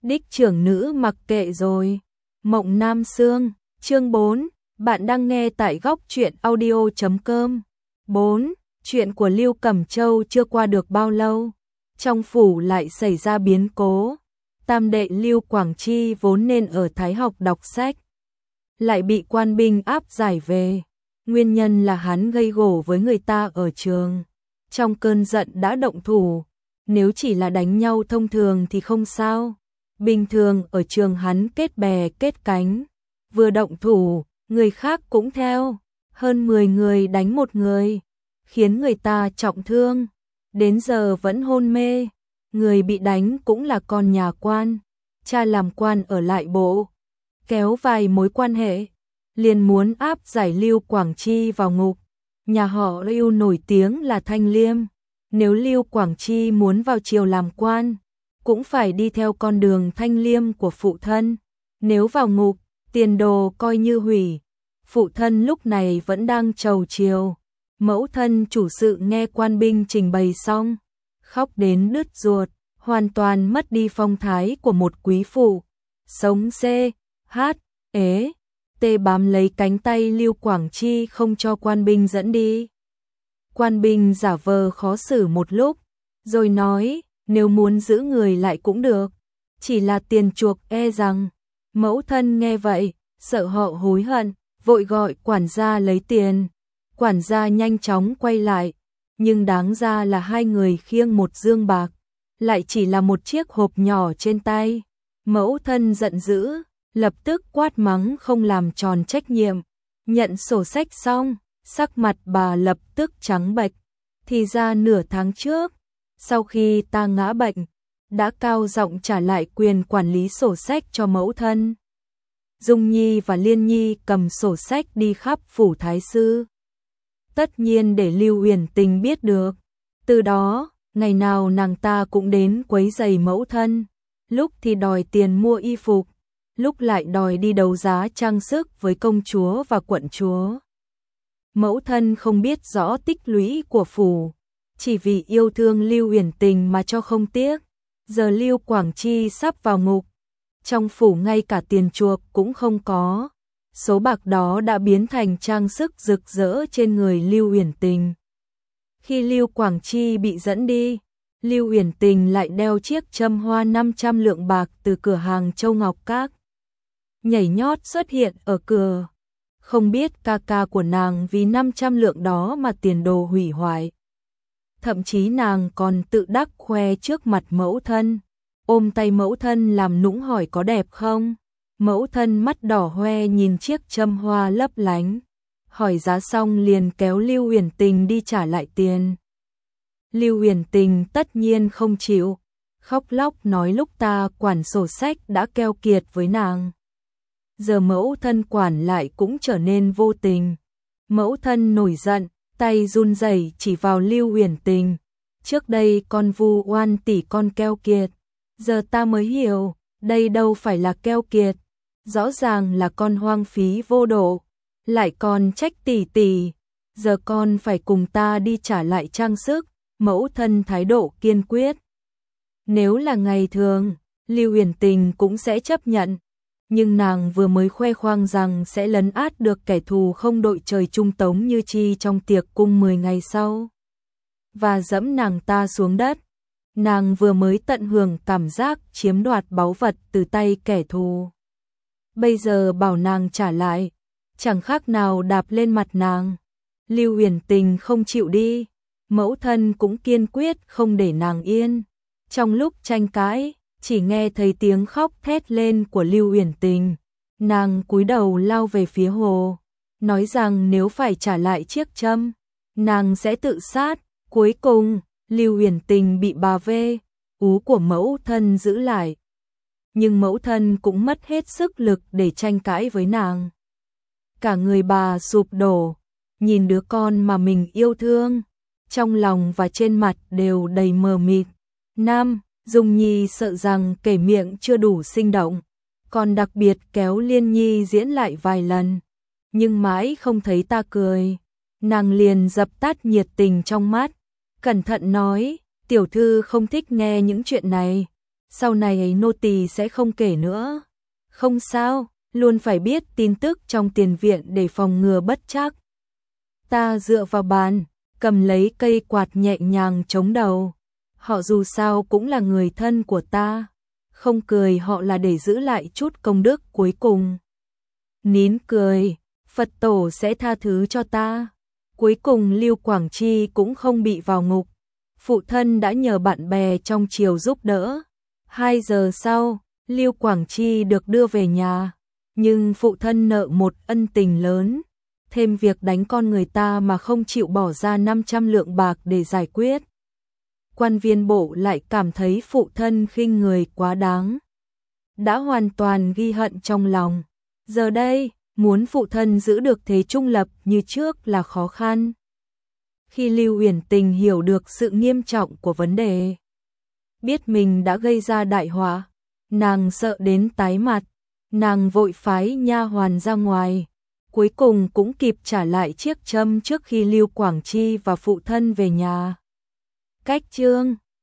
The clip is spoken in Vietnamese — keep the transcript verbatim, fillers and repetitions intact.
Đích trưởng nữ mặc kệ rồi. Mộng Nam Xương, chương bốn, bạn đang nghe tại góc truyện audio chấm com. bốn. Chuyện của Lưu Cẩm Châu chưa qua được bao lâu, trong phủ lại xảy ra biến cố. Tam đệ Lưu Quảng Chi vốn nên ở Thái học đọc sách, lại bị quan binh áp giải về. Nguyên nhân là hắn gây gổ với người ta ở trường, trong cơn giận đã động thủ. Nếu chỉ là đánh nhau thông thường thì không sao. Bình thường ở trường hắn kết bè kết cánh, vừa động thủ, người khác cũng theo. Hơn mười người đánh một người, khiến người ta trọng thương, đến giờ vẫn hôn mê. Người bị đánh cũng là con nhà quan, cha làm quan ở lại bộ, kéo vài mối quan hệ, liền muốn áp giải Lưu Quảng Chi vào ngục. Nhà họ Lưu nổi tiếng là thanh liêm, nếu Lưu Quảng Chi muốn vào triều làm quan, cũng phải đi theo con đường thanh liêm của phụ thân. Nếu vào ngục, tiền đồ coi như hủy. Phụ thân lúc này vẫn đang trầu triều. Mẫu thân chủ sự nghe quan binh trình bày xong, khóc đến đứt ruột, hoàn toàn mất đi phong thái của một quý phụ. Sống C, H, ế, T bám lấy cánh tay Lưu Quảng Chi không cho quan binh dẫn đi. Quan binh giả vờ khó xử một lúc, rồi nói nếu muốn giữ người lại cũng được, chỉ là tiền chuộc e rằng. Mẫu thân nghe vậy, sợ họ hối hận, vội gọi quản gia lấy tiền. Quản gia nhanh chóng quay lại, nhưng đáng ra là hai người khiêng một dương bạc, lại chỉ là một chiếc hộp nhỏ trên tay. Mẫu thân giận dữ, lập tức quát mắng không làm tròn trách nhiệm. Nhận sổ sách xong, sắc mặt bà lập tức trắng bệch. Thì ra nửa tháng trước, sau khi ta ngã bệnh, đã cao giọng trả lại quyền quản lý sổ sách cho mẫu thân. Dung Nhi và Liên Nhi cầm sổ sách đi khắp phủ thái sư, tất nhiên để Lưu Uyển Tình biết được. Từ đó, ngày nào nàng ta cũng đến quấy rầy mẫu thân, lúc thì đòi tiền mua y phục, lúc lại đòi đi đấu giá trang sức với công chúa và quận chúa. Mẫu thân không biết rõ tích lũy của phủ, chỉ vì yêu thương Lưu Uyển Tình mà cho không tiếc. Giờ Lưu Quảng Chi sắp vào ngục, trong phủ ngay cả tiền chuộc cũng không có. Số bạc đó đã biến thành trang sức rực rỡ trên người Lưu Uyển Tình. Khi Lưu Quảng Chi bị dẫn đi, Lưu Uyển Tình lại đeo chiếc châm hoa năm trăm lượng bạc từ cửa hàng Châu Ngọc Các. Nhảy nhót xuất hiện ở cửa, không biết ca ca của nàng vì năm trăm lượng đó mà tiền đồ hủy hoại. Thậm chí nàng còn tự đắc khoe trước mặt mẫu thân, ôm tay mẫu thân làm nũng hỏi có đẹp không. Mẫu thân mắt đỏ hoe nhìn chiếc châm hoa lấp lánh, hỏi giá xong liền kéo Lưu Uyển Tình đi trả lại tiền. Lưu Uyển Tình tất nhiên không chịu, khóc lóc nói lúc ta quản sổ sách đã keo kiệt với nàng, giờ mẫu thân quản lại cũng trở nên vô tình. Mẫu thân nổi giận, tay run rẩy chỉ vào Lưu Uyển Tình. Trước đây con vu oan tỷ con keo kiệt, giờ ta mới hiểu, đây đâu phải là keo kiệt, rõ ràng là con hoang phí vô độ, lại còn trách tỷ tỷ, giờ con phải cùng ta đi trả lại trang sức. Mẫu thân thái độ kiên quyết. Nếu là ngày thường, Lưu Uyển Tình cũng sẽ chấp nhận, nhưng nàng vừa mới khoe khoang rằng sẽ lấn át được kẻ thù không đội trời chung Tống Như Chi trong tiệc cung mười ngày sau, và dẫm nàng ta xuống đất. Nàng vừa mới tận hưởng cảm giác chiếm đoạt báu vật từ tay kẻ thù, bây giờ bảo nàng trả lại, chẳng khác nào đạp lên mặt nàng. Lưu Uyển Tình không chịu đi, mẫu thân cũng kiên quyết không để nàng yên. Trong lúc tranh cãi, chỉ nghe thấy tiếng khóc thét lên của Lưu Uyển Tình. Nàng cúi đầu lao về phía hồ, nói rằng nếu phải trả lại chiếc châm, nàng sẽ tự sát. Cuối cùng, Lưu Uyển Tình bị bà vê, ú của mẫu thân giữ lại. Nhưng mẫu thân cũng mất hết sức lực để tranh cãi với nàng. Cả người bà sụp đổ, nhìn đứa con mà mình yêu thương, trong lòng và trên mặt đều đầy mờ mịt. Nam, Dung Nhi sợ rằng kể miệng chưa đủ sinh động, còn đặc biệt kéo Liên Nhi diễn lại vài lần, nhưng mãi không thấy ta cười. Nàng liền dập tắt nhiệt tình trong mắt, cẩn thận nói, tiểu thư không thích nghe những chuyện này, sau này ấy nô tỳ sẽ không kể nữa. Không sao, luôn phải biết tin tức trong tiền viện để phòng ngừa bất trắc. Ta dựa vào bàn, cầm lấy cây quạt nhẹ nhàng chống đầu. Họ dù sao cũng là người thân của ta, không cười họ là để giữ lại chút công đức cuối cùng. Nín cười, Phật tổ sẽ tha thứ cho ta. Cuối cùng Lưu Quảng Chi cũng không bị vào ngục. Phụ thân đã nhờ bạn bè trong triều giúp đỡ. Hai giờ sau, Lưu Quảng Chi được đưa về nhà. Nhưng phụ thân nợ một ân tình lớn. Thêm việc đánh con người ta mà không chịu bỏ ra năm trăm lượng bạc để giải quyết. Quan viên bộ lại cảm thấy phụ thân khinh người quá đáng. Đã hoàn toàn ghi hận trong lòng. Giờ đây, muốn phụ thân giữ được thế trung lập như trước là khó khăn. Khi Lưu Uyển Tình hiểu được sự nghiêm trọng của vấn đề, biết mình đã gây ra đại họa, nàng sợ đến tái mặt, nàng vội phái nha hoàn ra ngoài, cuối cùng cũng kịp trả lại chiếc châm trước khi Lưu Quảng Chi và phụ thân về nhà. Cách chương